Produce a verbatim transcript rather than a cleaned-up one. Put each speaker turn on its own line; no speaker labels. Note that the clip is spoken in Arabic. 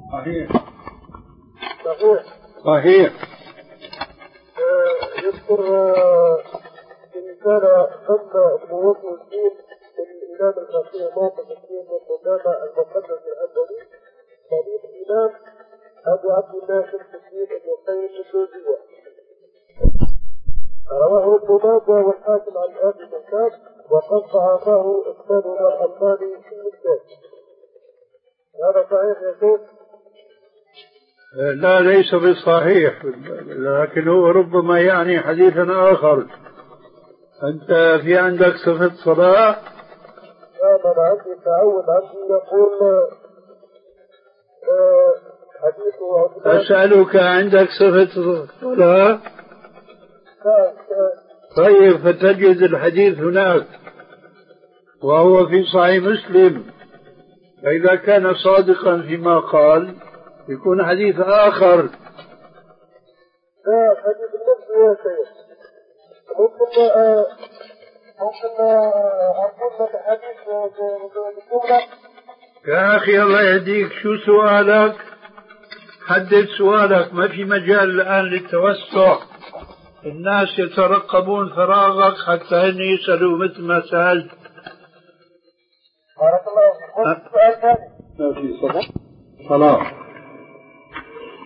صحيح
صحيح
صحيح.
آه، يذكر آه، إن كان ثم قوته الدين الإمام الخطير موقف الدين والقدامى المقدس الأندلسي طبيب الإمام أبو عبد الله شمس الدين ابن القيم الجوزية، رواه ابن ماجه والحاكم عن أبي الكتاب وقد ضعفه إسناده الألباني في المسجد. هذا صحيح يا شيخ؟
لا ليس بالصحيح، لكن هو ربما يعني حديثا آخر. أنت في عندك صفة صلاة؟
لا أنا عندي تعود عندي يقول آه حديثه
أسألك عندك صفة صلاة؟ طيب فتجد الحديث هناك وهو في صحيح مسلم، فإذا كان صادقا فيما قال يكون حديث آخر.
لا حديث النفس يا شيخ ممكن آه ممكن أقول لك حديث الجملة.
يا أخي الله يهديك، شو سؤالك؟ حدد سؤالك، ما في مجال الآن للتوسع. الناس يترقبون فراغك حتى هن يسألوا مثل ما سألت.
بارك الله فيك. سؤال ثاني.
ما في صلاة؟ صلاة